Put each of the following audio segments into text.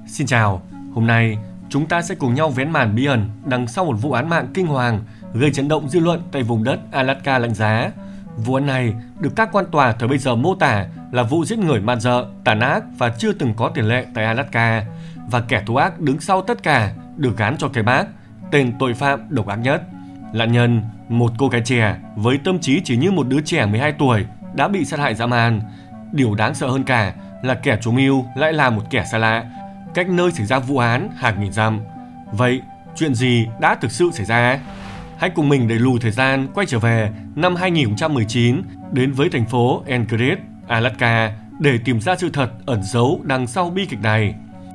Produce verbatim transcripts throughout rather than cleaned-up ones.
Xin chào, hôm nay chúng ta sẽ cùng nhau vén màn bí ẩn đằng sau một vụ án mạng kinh hoàng gây chấn động dư luận tại vùng đất Alaska lạnh giá. Vụ án này được các quan tòa thời bây giờ mô tả là vụ giết người man dợ, tàn ác và chưa từng có tiền lệ tại Alaska, và kẻ thù ác đứng sau tất cả được gán cho cái mác tên tội phạm độc ác nhất. Nạn nhân, một cô gái trẻ với tâm trí chỉ như một đứa trẻ mười hai tuổi, đã bị sát hại dã man. Điều đáng sợ hơn cả là kẻ chủ mưu lại là một kẻ xa lạ, cách nơi xảy ra vụ án hàng nghìn dặm. Vậy, chuyện gì đã thực sự xảy ra? Hãy cùng mình đẩy lùi thời gian quay trở về năm hai nghìn không trăm mười chín, đến với thành phố Anchorage, Alaska để tìm ra sự thật ẩn giấu đằng sau bi kịch này.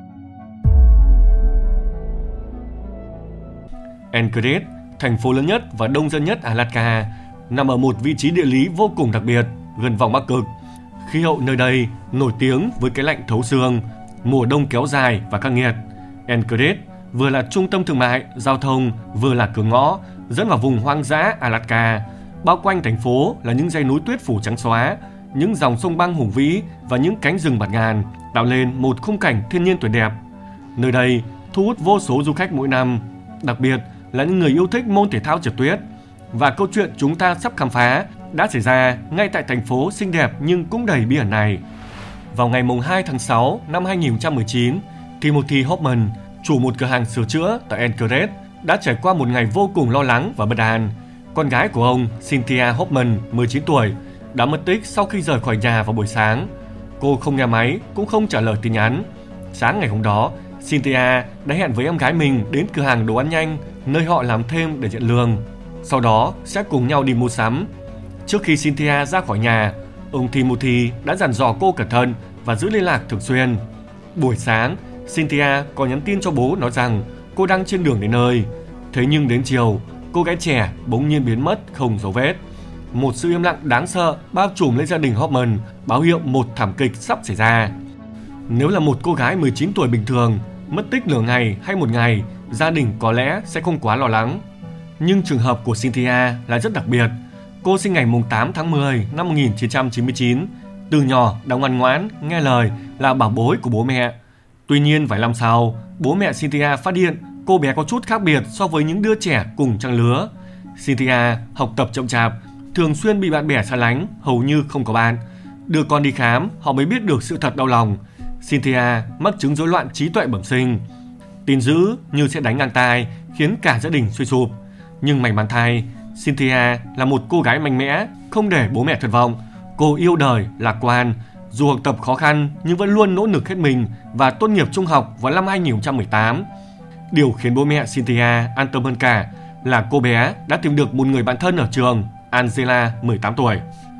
Anchorage, thành phố lớn nhất và đông dân nhất Alaska, nằm ở một vị trí địa lý vô cùng đặc biệt, gần vòng Bắc Cực. Khí hậu nơi đây nổi tiếng với cái lạnh thấu xương, mùa đông kéo dài và khắc nghiệt. Anchorage vừa là trung tâm thương mại, giao thông, vừa là cửa ngõ dẫn vào vùng hoang dã Alaska. Bao quanh thành phố là những dãy núi tuyết phủ trắng xóa, những dòng sông băng hùng vĩ và những cánh rừng bạt ngàn tạo lên một khung cảnh thiên nhiên tuyệt đẹp. Nơi đây thu hút vô số du khách mỗi năm, đặc biệt là những người yêu thích môn thể thao trượt tuyết. Và câu chuyện chúng ta sắp khám phá đã xảy ra ngay tại thành phố xinh đẹp nhưng cũng đầy bí ẩn này. Vào ngày hai tháng sáu năm hai nghìn không trăm mười chín, Timothy Hoffman, chủ một cửa hàng sửa chữa tại Anchorage, đã trải qua một ngày vô cùng lo lắng và bất an. Con gái của ông, Cynthia Hoffman, mười chín tuổi, đã mất tích sau khi rời khỏi nhà vào buổi sáng. Cô không nghe máy, cũng không trả lời tin nhắn. Sáng ngày hôm đó, Cynthia đã hẹn với em gái mình đến cửa hàng đồ ăn nhanh nơi họ làm thêm để nhận lương. Sau đó sẽ cùng nhau đi mua sắm. Trước khi Cynthia ra khỏi nhà, ông Timothy đã dặn dò cô cẩn thận và giữ liên lạc thường xuyên. Buổi sáng, Cynthia có nhắn tin cho bố nói rằng cô đang trên đường đến nơi. Thế nhưng đến chiều, cô gái trẻ bỗng nhiên biến mất không dấu vết. Một sự im lặng đáng sợ bao trùm lên gia đình Hoffman, báo hiệu một thảm kịch sắp xảy ra. Nếu là một cô gái mười chín tuổi bình thường, mất tích nửa ngày hay một ngày, gia đình có lẽ sẽ không quá lo lắng. Nhưng trường hợp của Cynthia là rất đặc biệt. Cô sinh ngày tám tháng mười năm một nghìn chín trăm chín mươi chín. Từ nhỏ đã ngoan ngoãn, nghe lời, là bảo bối của bố mẹ. Tuy nhiên vài năm sau, bố mẹ Cynthia phát hiện cô bé có chút khác biệt so với những đứa trẻ cùng trang lứa. Cynthia học tập chậm chạp, thường xuyên bị bạn bè xa lánh, hầu như không có bạn. Đưa con đi khám, họ mới biết được sự thật đau lòng. Cynthia mắc chứng rối loạn trí tuệ bẩm sinh. Tin dữ như sẽ đánh ngang tai, khiến cả gia đình suy sụp. Nhưng may mắn thay, Cynthia là một cô gái mạnh mẽ, không để bố mẹ thất vọng. Cô yêu đời, lạc quan, dù học tập khó khăn nhưng vẫn luôn nỗ lực hết mình và tốt nghiệp trung học vào năm hai nghìn không trăm mười tám. Điều khiến bố mẹ Cynthia an tâm hơn cả là cô bé đã tìm được một người bạn thân ở trường, Angela, mười tám tuổi.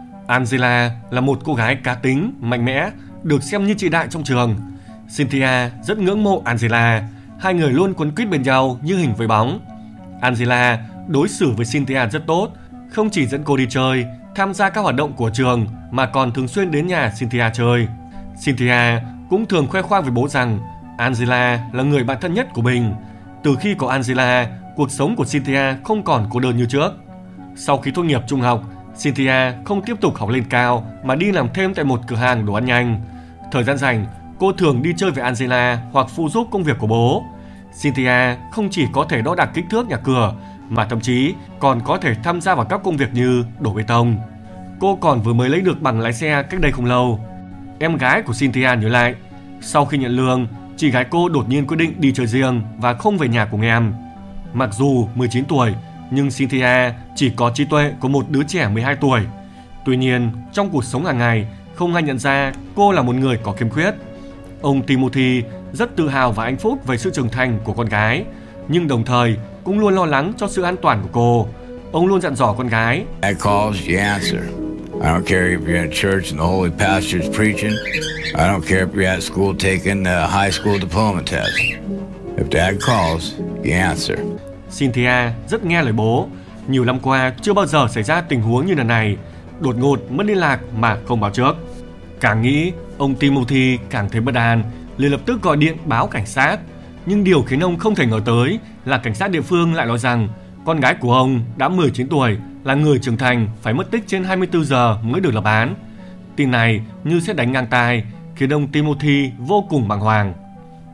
Angela là một cô gái cá tính, mạnh mẽ, được xem như chị đại trong trường. Cynthia rất ngưỡng mộ Angela, hai người luôn quấn quýt bên nhau như hình với bóng. Angela đối xử với Cynthia rất tốt, không chỉ dẫn cô đi chơi, tham gia các hoạt động của trường mà còn thường xuyên đến nhà Cynthia chơi. Cynthia cũng thường khoe khoang với bố rằng Angela là người bạn thân nhất của mình. Từ khi có Angela, cuộc sống của Cynthia không còn cô đơn như trước. Sau khi tốt nghiệp trung học, Cynthia không tiếp tục học lên cao mà đi làm thêm tại một cửa hàng đồ ăn nhanh. Thời gian rảnh, cô thường đi chơi với Angela hoặc phụ giúp công việc của bố. Cynthia không chỉ có thể đo đạc kích thước nhà cửa mà thậm chí còn có thể tham gia vào các công việc như đổ bê tông. Cô còn vừa mới lấy được bằng lái xe cách đây không lâu. Em gái của Cynthia nhớ lại, sau khi nhận lương, chị gái cô đột nhiên quyết định đi chơi riêng và không về nhà cùng em. Mặc dù mười chín tuổi, nhưng Cynthia chỉ có trí tuệ của một đứa trẻ mười hai tuổi. Tuy nhiên, trong cuộc sống hàng ngày, không ai nhận ra cô là một người có khiếm khuyết. Ông Timothy rất tự hào và hạnh phúc về sự trưởng thành của con gái, nhưng đồng thời cũng luôn lo lắng cho sự an toàn của cô. Ông luôn dặn dò con gái: Dad calls, you answer. I don't care if you're in church and the holy pastor's preaching. I don't care if you're at school taking the high school diploma test. If Dad calls, you answer. Cynthia rất nghe lời bố. Nhiều năm qua chưa bao giờ xảy ra tình huống như lần này, đột ngột mất liên lạc mà không báo trước. Càng nghĩ, ông Timothy càng thấy bất an, liền lập tức gọi điện báo cảnh sát. Nhưng điều khiến ông không thể ngờ tới là cảnh sát địa phương lại nói rằng con gái của ông đã mười chín tuổi, là người trưởng thành, phải mất tích trên hai mươi tư giờ mới được lập án. Tin này như sẽ đánh ngang tai, khiến ông Timothy vô cùng bàng hoàng.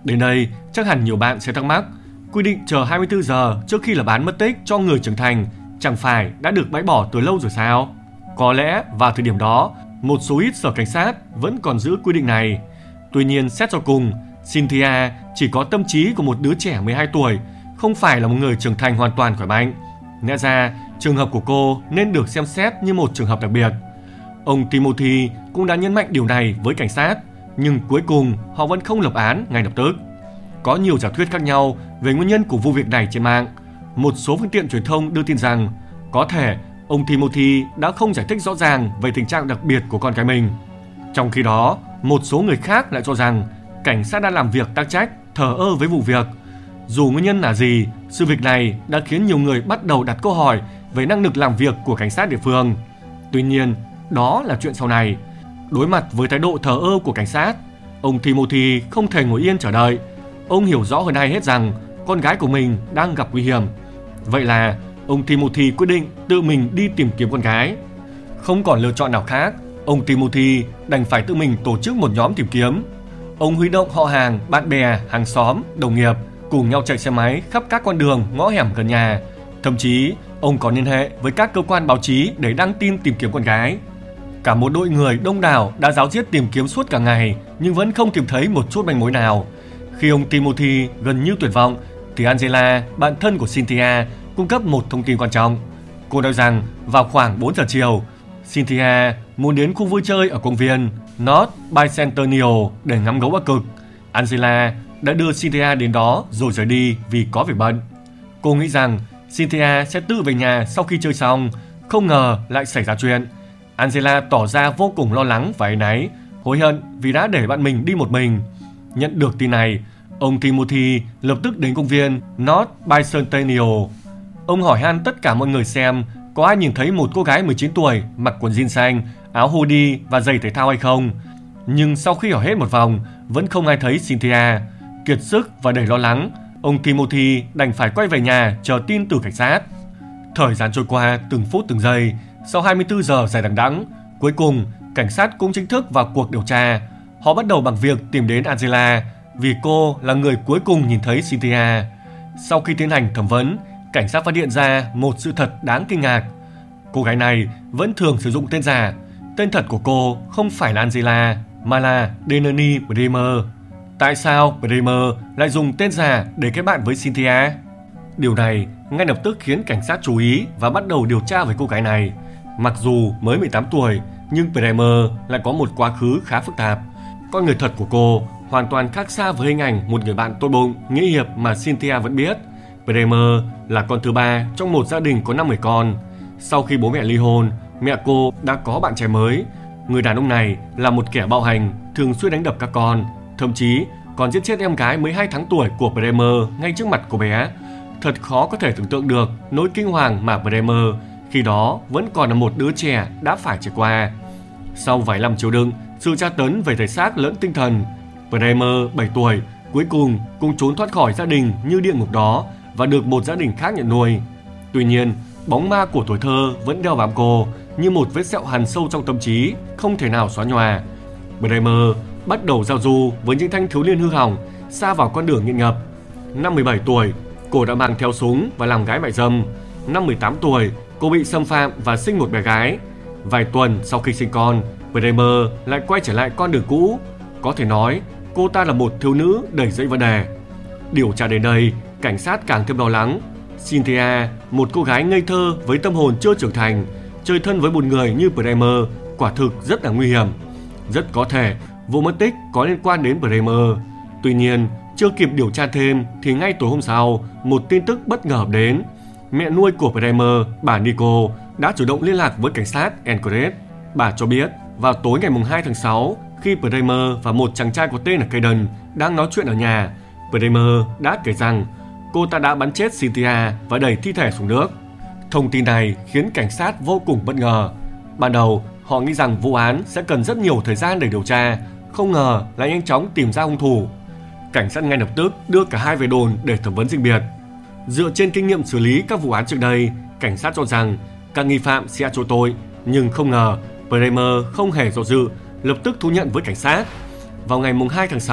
Đến đây, chắc hẳn nhiều bạn sẽ thắc mắc, quy định chờ hai mươi tư giờ trước khi lập án mất tích cho người trưởng thành chẳng phải đã được bãi bỏ từ lâu rồi sao? Có lẽ vào thời điểm đó, một số ít sở cảnh sát vẫn còn giữ quy định này. Tuy nhiên, xét cho cùng, Cynthia chỉ có tâm trí của một đứa trẻ mười hai tuổi, không phải là một người trưởng thành hoàn toàn khỏe mạnh. Lẽ ra, trường hợp của cô nên được xem xét như một trường hợp đặc biệt. Ông Timothy cũng đã nhấn mạnh điều này với cảnh sát, nhưng cuối cùng họ vẫn không lập án ngay lập tức. Có nhiều giả thuyết khác nhau về nguyên nhân của vụ việc này trên mạng. Một số phương tiện truyền thông đưa tin rằng có thể ông Timothy đã không giải thích rõ ràng về tình trạng đặc biệt của con gái mình. Trong khi đó, một số người khác lại cho rằng cảnh sát đã làm việc tác trách, thờ ơ với vụ việc. Dù nguyên nhân là gì, sự việc này đã khiến nhiều người bắt đầu đặt câu hỏi về năng lực làm việc của cảnh sát địa phương. Tuy nhiên, đó là chuyện sau này. Đối mặt với thái độ thờ ơ của cảnh sát, ông Timothy không thể ngồi yên chờ đợi. Ông hiểu rõ hơn ai hết rằng con gái của mình đang gặp nguy hiểm. Vậy là ông Timothy quyết định tự mình đi tìm kiếm con gái. Không còn lựa chọn nào khác, ông Timothy đành phải tự mình tổ chức một nhóm tìm kiếm. Ông huy động họ hàng, bạn bè, hàng xóm, đồng nghiệp cùng nhau chạy xe máy khắp các con đường, ngõ hẻm gần nhà. Thậm chí, ông còn liên hệ với các cơ quan báo chí để đăng tin tìm kiếm con gái. Cả một đội người đông đảo đã ráo riết tìm kiếm suốt cả ngày nhưng vẫn không tìm thấy một chút manh mối nào. Khi ông Timothy gần như tuyệt vọng, thì Angela, bạn thân của Cynthia, cung cấp một thông tin quan trọng. Cô nói rằng vào khoảng bốn giờ chiều, Cynthia muốn đến khu vui chơi ở công viên North Bicentennial để ngắm gấu Bắc Cực. Angela đã đưa Cynthia đến đó rồi rời đi vì có việc bận. Cô nghĩ rằng Cynthia sẽ tự về nhà sau khi chơi xong, không ngờ lại xảy ra chuyện. Angela tỏ ra vô cùng lo lắng và áy náy, hối hận vì đã để bạn mình đi một mình. Nhận được tin này, ông Timothy lập tức đến công viên North Bicentennial. Ông hỏi han tất cả mọi người xem có ai nhìn thấy một cô gái mười chín tuổi mặc quần jean xanh, áo hoodie và giày thể thao hay không. Nhưng sau khi hỏi hết một vòng, vẫn không ai thấy Cynthia. Kiệt sức và đầy lo lắng, ông Timothy đành phải quay về nhà chờ tin từ cảnh sát. Thời gian trôi qua từng phút từng giây. Sau hai mươi tư giờ dài đằng đẵng, cuối cùng cảnh sát cũng chính thức vào cuộc điều tra. Họ bắt đầu bằng việc tìm đến Angela vì cô là người cuối cùng nhìn thấy Cynthia. Sau khi tiến hành thẩm vấn, cảnh sát phát hiện ra một sự thật đáng kinh ngạc. Cô gái này vẫn thường sử dụng tên giả. Tên thật của cô không phải là Angela mà là Delaney Bremer. Tại sao Bremer lại dùng tên giả để kết bạn với Cynthia? Điều này ngay lập tức khiến cảnh sát chú ý và bắt đầu điều tra về cô gái này. Mặc dù mới mười tám tuổi, nhưng Bremer lại có một quá khứ khá phức tạp. Con người thật của cô hoàn toàn khác xa với hình ảnh một người bạn tốt bụng, nghĩa hiệp mà Cynthia vẫn biết. Bremer là con thứ ba trong một gia đình có năm người con. Sau khi bố mẹ ly hôn, mẹ cô đã có bạn trai mới. Người đàn ông này là một kẻ bạo hành, thường xuyên đánh đập các con, thậm chí còn giết chết em gái mới hai tháng tuổi của Bremer ngay trước mặt cô bé. Thật khó có thể tưởng tượng được nỗi kinh hoàng mà Bremer khi đó vẫn còn là một đứa trẻ đã phải trải qua. Sau vài năm chịu đựng sự tra tấn về thể xác lẫn tinh thần, Bremer bảy tuổi cuối cùng cũng trốn thoát khỏi gia đình như địa ngục đó và được một gia đình khác nhận nuôi. Tuy nhiên, bóng ma của tuổi thơ vẫn đeo bám cô như một vết sẹo hằn sâu trong tâm trí, không thể nào xóa nhòa. Bremer bắt đầu giao du với những thanh thiếu niên hư hỏng, sa vào con đường nghiện ngập. Năm mười bảy tuổi, cô đã mang theo súng và làm gái mại dâm. Năm mười tám tuổi, cô bị xâm phạm và sinh một bé gái. Vài tuần sau khi sinh con, Bremer lại quay trở lại con đường cũ. Có thể nói, cô ta là một thiếu nữ đầy dẫy vấn đề. Điều tra đến đây, cảnh sát càng thêm lo lắng. Cynthia, một cô gái ngây thơ với tâm hồn chưa trưởng thành, chơi thân với một người như Bremer quả thực rất là nguy hiểm. Rất có thể vụ mất tích có liên quan đến Bremer. Tuy nhiên, chưa kịp điều tra thêm thì ngay tối hôm sau, một tin tức bất ngờ đến. Mẹ nuôi của Bremer, bà Nico, đã chủ động liên lạc với cảnh sát Anchorage. Bà cho biết vào tối ngày hai tháng sáu, khi Bremer và một chàng trai có tên là Caden đang nói chuyện ở nhà, Bremer đã kể rằng cô ta đã bắn chết Cynthia và đẩy thi thể xuống nước. Thông tin này khiến cảnh sát vô cùng bất ngờ. Ban đầu, họ nghĩ rằng vụ án sẽ cần rất nhiều thời gian để điều tra, không ngờ lại nhanh chóng tìm ra hung thủ. Cảnh sát ngay lập tức đưa cả hai về đồn để thẩm vấn riêng biệt. Dựa trên kinh nghiệm xử lý các vụ án trước đây, cảnh sát cho rằng các nghi phạm sẽ chối tội, nhưng không ngờ Bremer không hề do dự, lập tức thú nhận với cảnh sát. Vào ngày hai tháng sáu,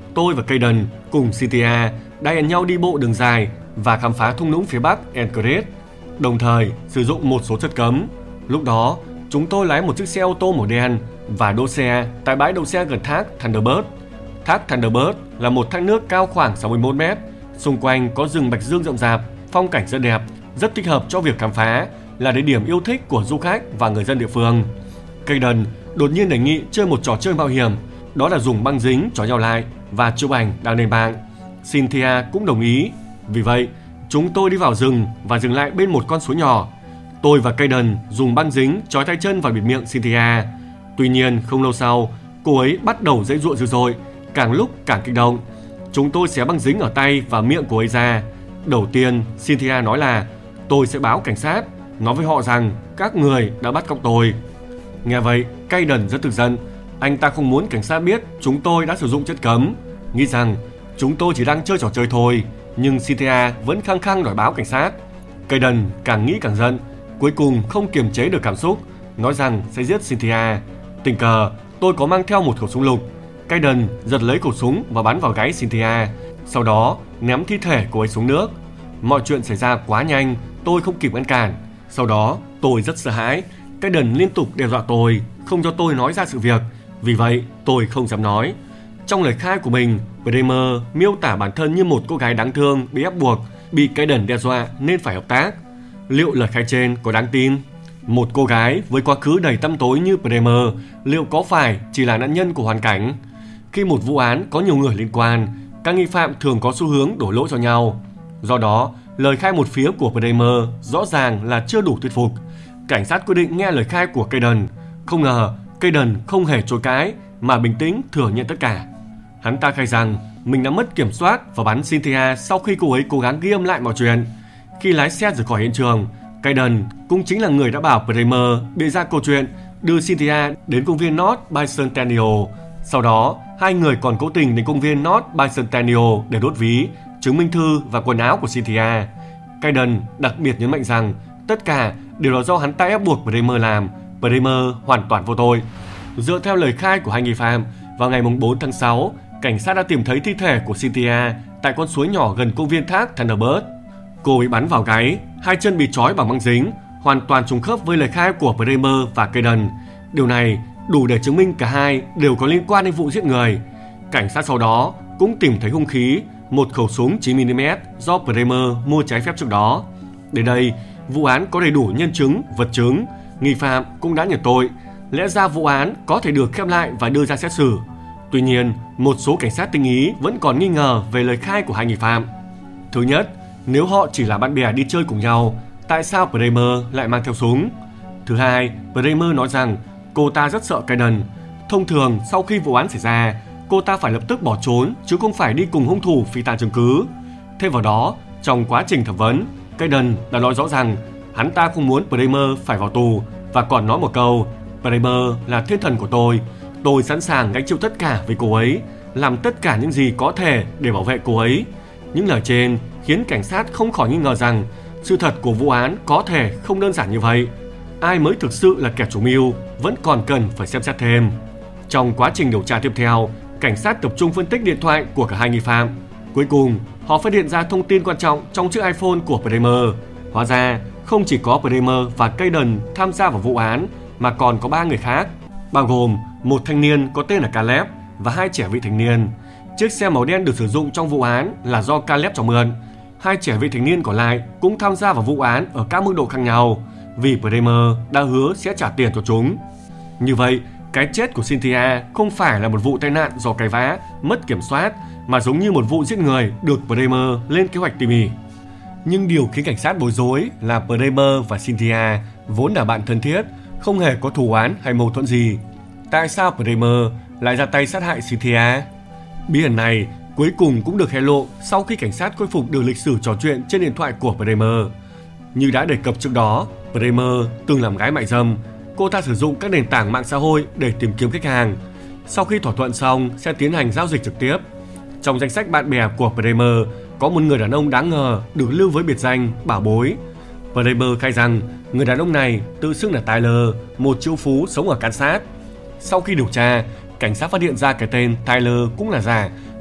tôi và Caden cùng Cynthia đã hẹn nhau đi bộ đường dài và khám phá thung lũng phía bắc Anchorage, đồng thời sử dụng một số chất cấm. Lúc đó, chúng tôi lái một chiếc xe ô tô màu đen và đỗ xe tại bãi đậu xe gần thác Thunderbird. Thác Thunderbird là một thác nước cao khoảng sáu mươi mốt mét, xung quanh có rừng bạch dương rậm rạp, phong cảnh rất đẹp, rất thích hợp cho việc khám phá, là địa điểm yêu thích của du khách và người dân địa phương. Caden đột nhiên đề nghị chơi một trò chơi mạo hiểm, đó là dùng băng dính trói nhau lại và chụp ảnh đăng lên mạng. Cynthia cũng đồng ý. Vì vậy, chúng tôi đi vào rừng và dừng lại bên một con suối nhỏ. Tôi và Caden dùng băng dính trói tay chân và bịt miệng Cynthia. Tuy nhiên, không lâu sau, cô ấy bắt đầu giãy giụa dữ dội, càng lúc càng kích động. Chúng tôi xé băng dính ở tay và miệng cô ấy ra. Đầu tiên, Cynthia nói là tôi sẽ báo cảnh sát, nói với họ rằng các người đã bắt cóc tôi. Nghe vậy, Caden rất tức giận. Anh ta không muốn cảnh sát biết chúng tôi đã sử dụng chất cấm, nghĩ rằng chúng tôi chỉ đang chơi trò chơi thôi. Nhưng Cynthia vẫn khăng khăng đòi báo cảnh sát. Caden càng nghĩ càng giận, cuối cùng không kiềm chế được cảm xúc, nói rằng sẽ giết Cynthia. Tình cờ, tôi có mang theo một khẩu súng lục. Caden giật lấy khẩu súng và bắn vào gáy Cynthia, sau đó ném thi thể cô ấy xuống nước. Mọi chuyện xảy ra quá nhanh, tôi không kịp ngăn cản. Sau đó, tôi rất sợ hãi. Caden liên tục đe dọa tôi, không cho tôi nói ra sự việc. Vì vậy, tôi không dám nói. Trong lời khai của mình, Bremer miêu tả bản thân như một cô gái đáng thương bị ép buộc, bị Caden đe dọa nên phải hợp tác. Liệu lời khai trên có đáng tin? Một cô gái với quá khứ đầy tăm tối như Bremer liệu có phải chỉ là nạn nhân của hoàn cảnh? Khi một vụ án có nhiều người liên quan, các nghi phạm thường có xu hướng đổ lỗi cho nhau. Do đó, lời khai một phía của Bremer rõ ràng là chưa đủ thuyết phục. Cảnh sát quyết định nghe lời khai của Caden. Không ngờ, Caden không hề chối cãi mà bình tĩnh thừa nhận tất cả. Hắn ta khai rằng mình đã mất kiểm soát và bắn Cynthia sau khi cô ấy cố gắng ghi âm lại mọi chuyện. Khi lái xe rời khỏi hiện trường, Caden cũng chính là người đã bảo Bremer bịa ra câu chuyện đưa Cynthia đến công viên North Bicentennial. Sau đó, hai người còn cố tình đến công viên North Bicentennial để đốt ví, chứng minh thư và quần áo của Cynthia. Caden đặc biệt nhấn mạnh rằng tất cả đều là do hắn ta ép buộc Bremer làm. Bremer hoàn toàn vô tội. Dựa theo lời khai của hai nghi phạm, vào ngày bốn tháng sáu, cảnh sát đã tìm thấy thi thể của Cynthia tại con suối nhỏ gần công viên thác Thunderbird. Cô ấy bắn vào gáy, hai chân bị trói bằng băng dính, hoàn toàn trùng khớp với lời khai của Bremer và Caden. Điều này đủ để chứng minh cả hai đều có liên quan đến vụ giết người. Cảnh sát sau đó cũng tìm thấy hung khí, một khẩu súng chín mi li mét do Bremer mua trái phép trước đó. Đến đây, vụ án có đầy đủ nhân chứng, vật chứng, nghi phạm cũng đã nhận tội. Lẽ ra vụ án có thể được khép lại và đưa ra xét xử. Tuy nhiên, một số cảnh sát tinh ý vẫn còn nghi ngờ về lời khai của hai nghi phạm. Thứ nhất, nếu họ chỉ là bạn bè đi chơi cùng nhau, tại sao Bremer lại mang theo súng? Thứ hai, Bremer nói rằng cô ta rất sợ Caden. Thông thường, sau khi vụ án xảy ra, cô ta phải lập tức bỏ trốn chứ không phải đi cùng hung thủ phi tang chứng cứ. Thêm vào đó, trong quá trình thẩm vấn, Caden đã nói rõ rằng hắn ta không muốn Bremer phải vào tù và còn nói một câu: Bremer là thiên thần của tôi, tôi sẵn sàng gánh chịu tất cả với cô ấy, làm tất cả những gì có thể để bảo vệ cô ấy. Những lời trên khiến cảnh sát không khỏi nghi ngờ rằng sự thật của vụ án có thể không đơn giản như vậy. Ai mới thực sự là kẻ chủ mưu vẫn còn cần phải xem xét thêm. Trong quá trình điều tra tiếp theo, cảnh sát tập trung phân tích điện thoại của cả hai nghi phạm. Cuối cùng, họ phát hiện ra thông tin quan trọng trong chiếc iPhone của Bremer. Hóa ra, không chỉ có Bremer và Caden tham gia vào vụ án, mà còn có ba người khác, bao gồm một thanh niên có tên là Caleb và hai trẻ vị thành niên. Chiếc xe màu đen được sử dụng trong vụ án là do Caleb cho mượn. Hai trẻ vị thành niên còn lại cũng tham gia vào vụ án ở các mức độ khác nhau, vì Bremer đã hứa sẽ trả tiền cho chúng. Như vậy, cái chết của Cynthia không phải là một vụ tai nạn do cãi vã, mất kiểm soát, mà giống như một vụ giết người được Bremer lên kế hoạch tỉ mỉ. Nhưng điều khiến cảnh sát bối rối là Bremer và Cynthia vốn là bạn thân thiết, không hề có thù oán hay mâu thuẫn gì. Tại sao Bremer lại ra tay sát hại Cynthia? Bí ẩn này cuối cùng cũng được hé lộ sau khi cảnh sát khôi phục được lịch sử trò chuyện trên điện thoại của Bremer. Như đã đề cập trước đó, Bremer từng làm gái mại dâm. Cô ta sử dụng các nền tảng mạng xã hội để tìm kiếm khách hàng. Sau khi thỏa thuận xong sẽ tiến hành giao dịch trực tiếp. Trong danh sách bạn bè của Bremer có một người đàn ông đáng ngờ được lưu với biệt danh Bảo Bối. Bremer khai rằng người đàn ông này tự xưng là Tyler, một triệu phú sống ở Kansas. Sau khi điều tra, cảnh sát phát hiện ra cái tên Tyler cũng là giả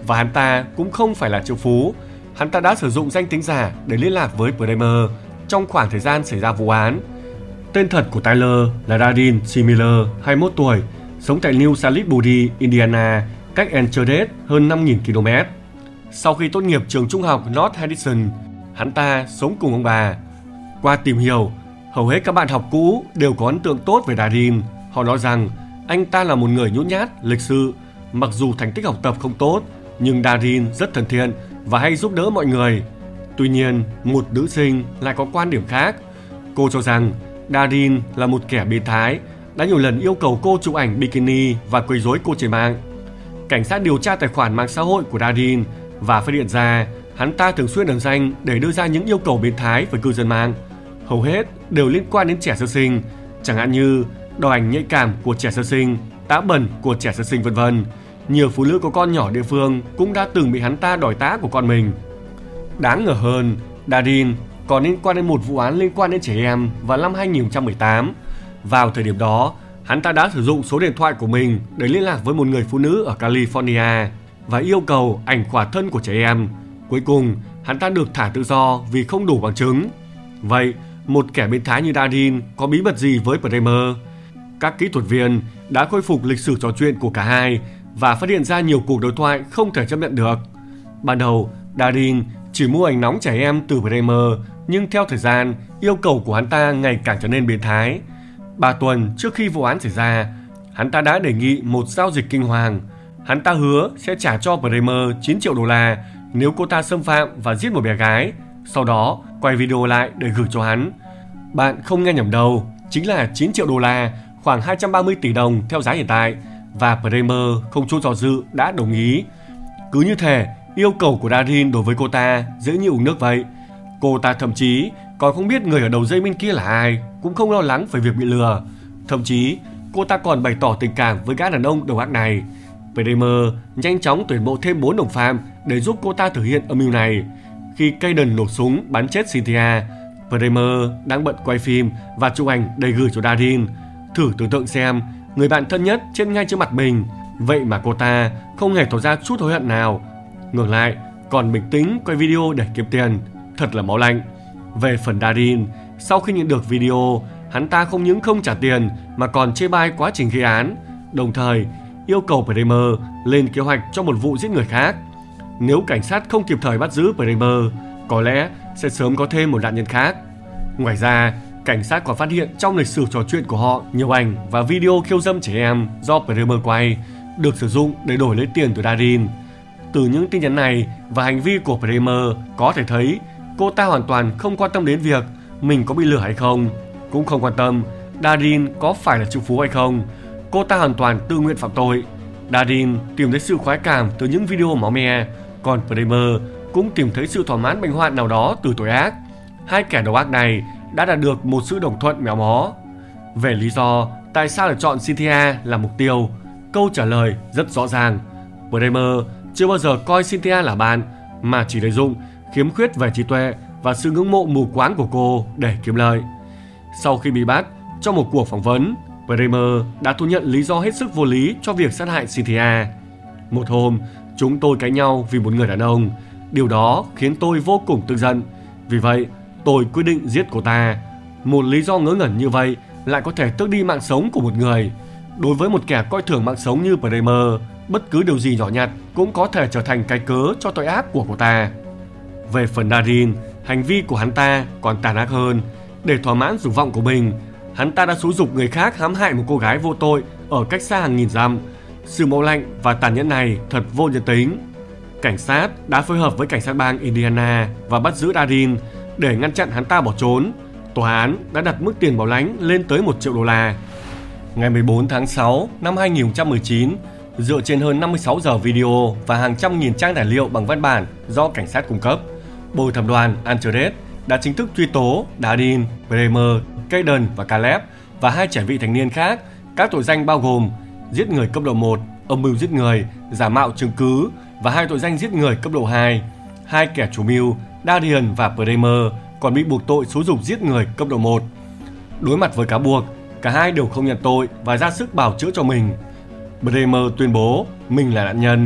và hắn ta cũng không phải là triệu phú. Hắn ta đã sử dụng danh tính giả để liên lạc với Bramer trong khoảng thời gian xảy ra vụ án. Tên thật của Tyler là Darin C. Miller, hai mươi mốt tuổi, sống tại New Salisbury, Indiana, cách Enschede hơn năm nghìn ki lô mét. Sau khi tốt nghiệp trường trung học North Henderson, hắn ta sống cùng ông bà. Qua tìm hiểu, hầu hết các bạn học cũ đều có ấn tượng tốt về Darin. Họ nói rằng anh ta là một người nhút nhát, lịch sự. Mặc dù thành tích học tập không tốt, nhưng Darin rất thân thiện và hay giúp đỡ mọi người. Tuy nhiên, một nữ sinh lại có quan điểm khác. Cô cho rằng Darin là một kẻ biến thái, đã nhiều lần yêu cầu cô chụp ảnh bikini và quấy rối cô trên mạng. Cảnh sát điều tra tài khoản mạng xã hội của Darin và phát hiện ra hắn ta thường xuyên ẩn danh để đưa ra những yêu cầu biến thái với cư dân mạng. Hầu hết đều liên quan đến trẻ sơ sinh, chẳng hạn như đòi ảnh nhạy cảm của trẻ sơ sinh, tã bẩn của trẻ sơ sinh vân vân. Nhiều phụ nữ có con nhỏ địa phương cũng đã từng bị hắn ta đòi tã của con mình. Đáng ngờ hơn, Darin còn liên quan đến một vụ án liên quan đến trẻ em vào năm hai nghìn không trăm mười tám. Vào thời điểm đó, hắn ta đã sử dụng số điện thoại của mình để liên lạc với một người phụ nữ ở California và yêu cầu ảnh khỏa thân của trẻ em. Cuối cùng, hắn ta được thả tự do vì không đủ bằng chứng. Vậy, một kẻ biến thái như Darin có bí mật gì với Bramer? Các kỹ thuật viên đã khôi phục lịch sử trò chuyện của cả hai và phát hiện ra nhiều cuộc đối thoại không thể chấp nhận được. Ban đầu, Darin chỉ mua ảnh nóng trẻ em từ Bramer, nhưng theo thời gian, yêu cầu của hắn ta ngày càng trở nên biến thái. Ba tuần trước khi vụ án xảy ra, hắn ta đã đề nghị một giao dịch kinh hoàng. Hắn ta hứa sẽ trả cho Bramer chín triệu đô la nếu cô ta xâm phạm và giết một bé gái, sau đó quay video lại để gửi cho hắn. Bạn không nghe nhầm đâu, chính là chín triệu đô la, khoảng hai trăm ba mươi tỷ đồng theo giá hiện tại, và Bramer không chút do dự đã đồng ý. Cứ như thể yêu cầu của Darin đối với cô ta dễ như uống nước vậy. Cô ta thậm chí còn không biết người ở đầu dây bên kia là ai, cũng không lo lắng về việc bị lừa. Thậm chí cô ta còn bày tỏ tình cảm với gã đàn ông đầu ác này. Bramer nhanh chóng tuyển mộ thêm bốn đồng phạm để giúp cô ta thực hiện âm mưu này. Khi Caden nổ súng bắn chết Cynthia, Bramer đang bận quay phim và chụp ảnh để gửi cho Darin. Thử tưởng tượng xem, người bạn thân nhất chết ngay trước mặt mình, vậy mà cô ta không hề tỏ ra chút hối hận nào. Ngược lại, còn bình tĩnh quay video để kiếm tiền, thật là máu lạnh. Về phần Darin, sau khi nhận được video, hắn ta không những không trả tiền mà còn chê bai quá trình gây án, đồng thời yêu cầu Bramer lên kế hoạch cho một vụ giết người khác. Nếu cảnh sát không kịp thời bắt giữ Bramer, có lẽ sẽ sớm có thêm một nạn nhân khác. Ngoài ra, cảnh sát còn phát hiện trong lịch sử trò chuyện của họ nhiều ảnh và video khiêu dâm trẻ em do Bramer quay, được sử dụng để đổi lấy tiền từ Darin. Từ những tin nhắn này và hành vi của Bramer có thể thấy cô ta hoàn toàn không quan tâm đến việc mình có bị lừa hay không, cũng không quan tâm Darin có phải là triệu phú hay không. Cô ta hoàn toàn tự nguyện phạm tội. Darin tìm thấy sự khoái cảm từ những video máu me, còn Bramer cũng tìm thấy sự thỏa mãn bệnh hoạn nào đó từ tội ác. Hai kẻ đầu ác này đã đạt được một sự đồng thuận méo mó. Về lý do tại sao lại chọn Cynthia là mục tiêu, câu trả lời rất rõ ràng. Bramer chưa bao giờ coi Cynthia là bạn, mà chỉ lợi dụng khiếm khuyết về trí tuệ và sự ngưỡng mộ mù quáng của cô để kiếm lợi. Sau khi bị bắt, trong một cuộc phỏng vấn, Bramer đã thú nhận lý do hết sức vô lý cho việc sát hại Cynthia. Một hôm, chúng tôi cãi nhau vì một người đàn ông. Điều đó khiến tôi vô cùng tức giận. Vì vậy, tôi quyết định giết cô ta. Một lý do ngớ ngẩn như vậy lại có thể tước đi mạng sống của một người. Đối với một kẻ coi thường mạng sống như Bramer, bất cứ điều gì nhỏ nhặt cũng có thể trở thành cái cớ cho tội ác của cô ta. Về phần Darin, hành vi của hắn ta còn tàn ác hơn. Để thỏa mãn dục vọng của mình, hắn ta đã xúi giục người khác hãm hại một cô gái vô tội ở cách xa hàng nghìn dặm. Sự máu lạnh và tàn nhẫn này thật vô nhân tính. Cảnh sát đã phối hợp với cảnh sát bang Indiana và bắt giữ Darin để ngăn chặn hắn ta bỏ trốn. Tòa án đã đặt mức tiền bảo lãnh lên tới một triệu đô la. Ngày mười bốn tháng sáu năm hai nghìn không trăm mười chín, dựa trên hơn năm mươi sáu giờ video và hàng trăm nghìn trang tài liệu bằng văn bản do cảnh sát cung cấp, bồi thẩm đoàn Enschede đã chính thức truy tố Darin, Bramer, Caden và Caleb và hai trẻ vị thành niên khác các tội danh bao gồm giết người cấp độ một, âm mưu giết người, giả mạo chứng cứ và hai tội danh giết người cấp độ hai. Hai kẻ chủ mưu, Darin và Bramer, còn bị buộc tội xúi giục giết người cấp độ một. Đối mặt với cáo buộc, cả hai đều không nhận tội và ra sức bào chữa cho mình. Bramer tuyên bố mình là nạn nhân,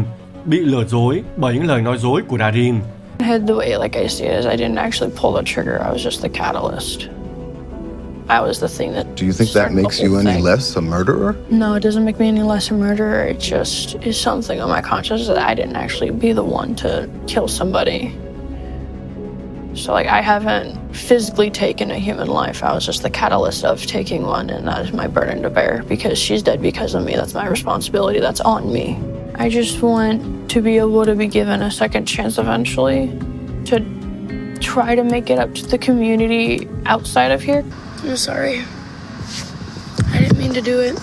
bị lừa dối bởi những lời nói dối của Darin. The way, like I see it, is I didn't actually pull the trigger. I was just the catalyst. I was the thing that. Do you think that makes you any thing. less a murderer? No, it doesn't make me any less a murderer. It just is something on my conscience that I didn't actually be the one to kill somebody. So, like, I haven't physically taken a human life. I was just the catalyst of taking one, and that is my burden to bear. Because she's dead because of me. That's my responsibility. That's on me. I just want to be able to be given a second chance eventually to try to make it up to the community outside of here. I'm sorry. I didn't mean to do it.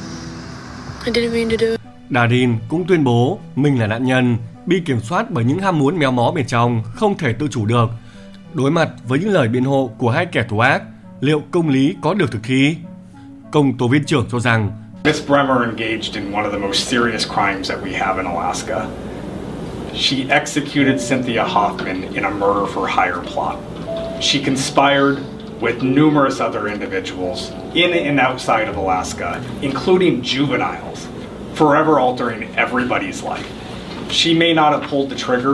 I didn't mean to do it. Darin cũng tuyên bố mình là nạn nhân, bị kiểm soát bởi những ham muốn méo mó bên trong, không thể tự chủ được. Đối mặt với những lời biện hộ của hai kẻ thù ác, liệu công lý có được thực thi? Công tố viên trưởng cho rằng Miss Bremer engaged in one of the most serious crimes that we have in Alaska. She executed Cynthia Hoffman in a murder for hire plot. She conspired with numerous other individuals in and outside of Alaska, including juveniles, forever altering everybody's life. She may not have pulled the trigger,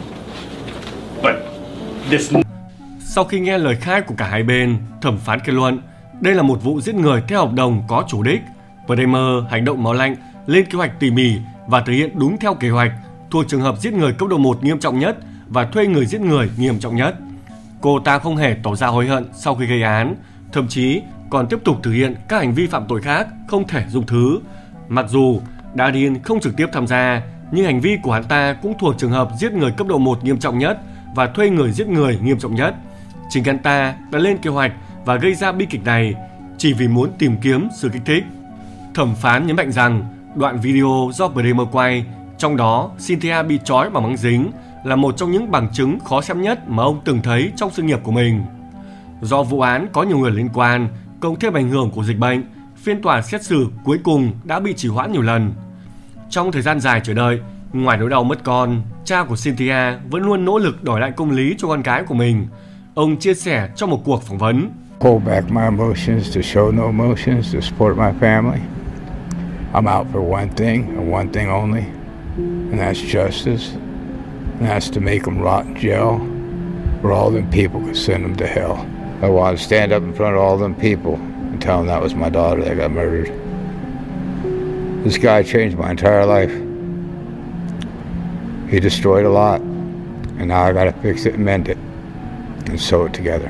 but this... Sau khi nghe lời khai của cả hai bên, thẩm phán kết luận đây là một vụ giết người theo hợp đồng có chủ đích. Bremer hành động máu lạnh, lên kế hoạch tỉ mỉ và thực hiện đúng theo kế hoạch, thuộc trường hợp giết người cấp độ một nghiêm trọng nhất và thuê người giết người nghiêm trọng nhất. Cô ta không hề tỏ ra hối hận sau khi gây án, thậm chí còn tiếp tục thực hiện các hành vi phạm tội khác không thể dung thứ. Mặc dù Darin không trực tiếp tham gia, nhưng hành vi của hắn ta cũng thuộc trường hợp giết người cấp độ một nghiêm trọng nhất và thuê người giết người nghiêm trọng nhất. Chính hắn ta đã lên kế hoạch và gây ra bi kịch này chỉ vì muốn tìm kiếm sự kích thích. Thẩm phán nhấn mạnh rằng đoạn video do Bremer quay, trong đó Cynthia bị trói bằng băng dính, là một trong những bằng chứng khó xem nhất mà ông từng thấy trong sự nghiệp của mình. Do vụ án có nhiều người liên quan, cộng thêm ảnh hưởng của dịch bệnh, phiên tòa xét xử cuối cùng đã bị trì hoãn nhiều lần. Trong thời gian dài chờ đợi, ngoài nỗi đau mất con, cha của Cynthia vẫn luôn nỗ lực đòi lại công lý cho con gái của mình. Ông chia sẻ trong một cuộc phỏng vấn. Hold back my emotions to show no emotions to support my family. I'm out for one thing and one thing only, and that's justice. And that's to make them rot in jail, where all them people could send them to hell. I want to stand up in front of all them people and tell them that was my daughter that got murdered. This guy changed my entire life. He destroyed a lot, and now I got to fix it and mend it and sew it together.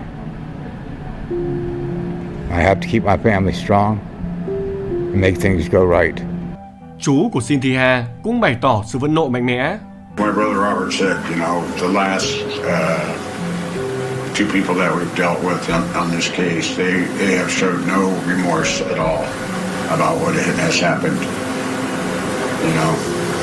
I have to keep my family strong and make things go right. Chú của Cynthia cũng bày tỏ sự phẫn nộ mạnh mẽ. My brother Robert said, you know, the last uh, two people that we've dealt with on, on this case, they, they have showed no remorse at all about what has happened. You know,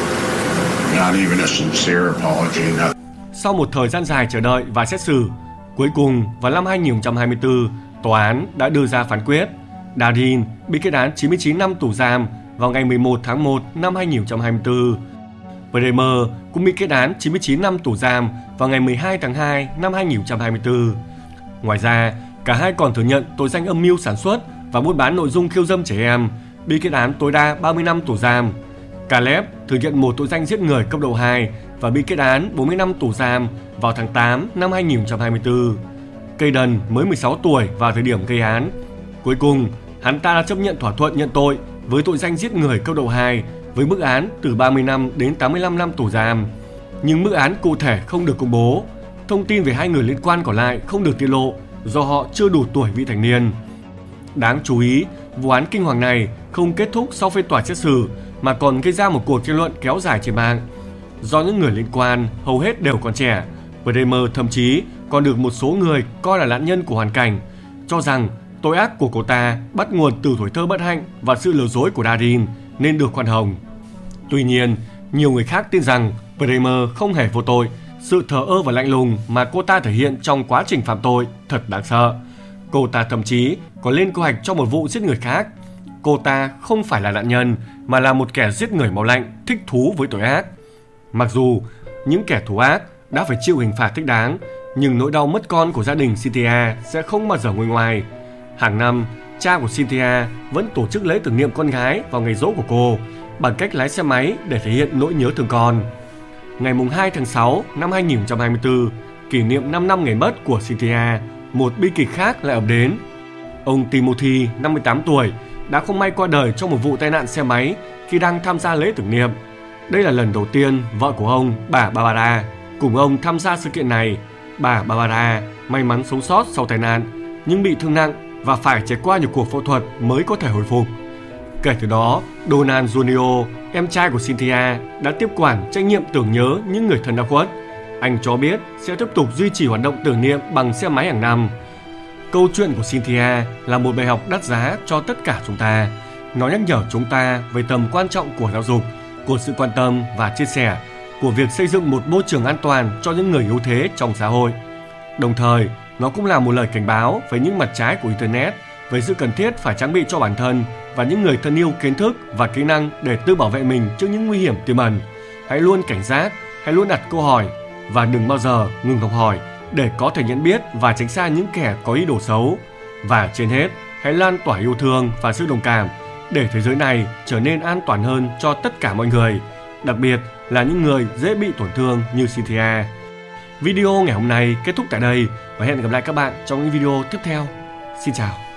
not even a sincere apology. Not... Sau một thời gian dài chờ đợi và xét xử, cuối cùng vào năm hai nghìn không trăm hai mươi tư, tòa án đã đưa ra phán quyết. Darin bị kết án chín mươi chín năm tù giam vào ngày mười một tháng một năm hai nghìn không trăm hai mươi tư. Bremer cũng bị kết án chín mươi chín năm tù giam vào ngày mười hai tháng hai năm hai nghìn không trăm hai mươi tư. Ngoài ra, cả hai còn thừa nhận tội danh âm mưu sản xuất và buôn bán nội dung khiêu dâm trẻ em, bị kết án tối đa ba mươi năm tù giam. Caleb thừa nhận một tội danh giết người cấp độ hai và bị kết án bốn mươi năm tù giam vào tháng tám năm hai nghìn không trăm hai mươi tư. Caden mới mười sáu tuổi vào thời điểm gây án. Cuối cùng, hắn ta đã chấp nhận thỏa thuận nhận tội với tội danh giết người cấp độ hai với mức án từ ba mươi năm đến tám mươi lăm năm tù giam. Nhưng mức án cụ thể không được công bố. Thông tin về hai người liên quan còn lại không được tiết lộ do họ chưa đủ tuổi vị thành niên. Đáng chú ý, vụ án kinh hoàng này không kết thúc sau phiên tòa xét xử mà còn gây ra một cuộc tranh luận kéo dài trên mạng. Do những người liên quan hầu hết đều còn trẻ, Bremer thậm chí còn được một số người coi là nạn nhân của hoàn cảnh, cho rằng tội ác của cô ta bắt nguồn từ tuổi thơ bất hạnh và sự lừa dối của Darin nên được khoan hồng. Tuy nhiên, nhiều người khác tin rằng Bremer không hề vô tội. Sự thờ ơ và lạnh lùng mà cô ta thể hiện trong quá trình phạm tội thật đáng sợ. Cô ta thậm chí còn lên kế hoạch cho một vụ giết người khác. Cô ta không phải là nạn nhân mà là một kẻ giết người máu lạnh, thích thú với tội ác. Mặc dù những kẻ thù ác đã phải chịu hình phạt thích đáng, nhưng nỗi đau mất con của gia đình Cynthia sẽ không bao giờ nguôi ngoai. Hàng năm, cha của Cynthia vẫn tổ chức lễ tưởng niệm con gái vào ngày giỗ của cô bằng cách lái xe máy để thể hiện nỗi nhớ thương con. ngày hai tháng sáu năm hai nghìn không trăm hai mươi tư, kỷ niệm năm năm ngày mất của Cynthia, một bi kịch khác lại ập đến. Ông Timothy, năm mươi tám tuổi, đã không may qua đời trong một vụ tai nạn xe máy khi đang tham gia lễ tưởng niệm. Đây là lần đầu tiên vợ của ông, bà Barbara, cùng ông tham gia sự kiện này. Bà Barbara may mắn sống sót sau tai nạn, nhưng bị thương nặng và phải trải qua nhiều cuộc phẫu thuật mới có thể hồi phục. Kể từ đó, Donald Junior, em trai của Cynthia, đã tiếp quản trách nhiệm tưởng nhớ những người thân đã khuất. Anh cho biết sẽ tiếp tục duy trì hoạt động tưởng niệm bằng xe máy hàng năm. Câu chuyện của Cynthia là một bài học đắt giá cho tất cả chúng ta. Nó nhắc nhở chúng ta về tầm quan trọng của giáo dục, của sự quan tâm và chia sẻ, của việc xây dựng một môi trường an toàn cho những người yếu thế trong xã hội. Đồng thời, nó cũng là một lời cảnh báo về những mặt trái của Internet, về sự cần thiết phải trang bị cho bản thân và những người thân yêu kiến thức và kỹ năng để tự bảo vệ mình trước những nguy hiểm tiềm ẩn. Hãy luôn cảnh giác, hãy luôn đặt câu hỏi và đừng bao giờ ngừng học hỏi để có thể nhận biết và tránh xa những kẻ có ý đồ xấu. Và trên hết, hãy lan tỏa yêu thương và sự đồng cảm để thế giới này trở nên an toàn hơn cho tất cả mọi người, đặc biệt là những người dễ bị tổn thương như Cynthia. Video ngày hôm nay kết thúc tại đây và hẹn gặp lại các bạn trong những video tiếp theo. Xin chào.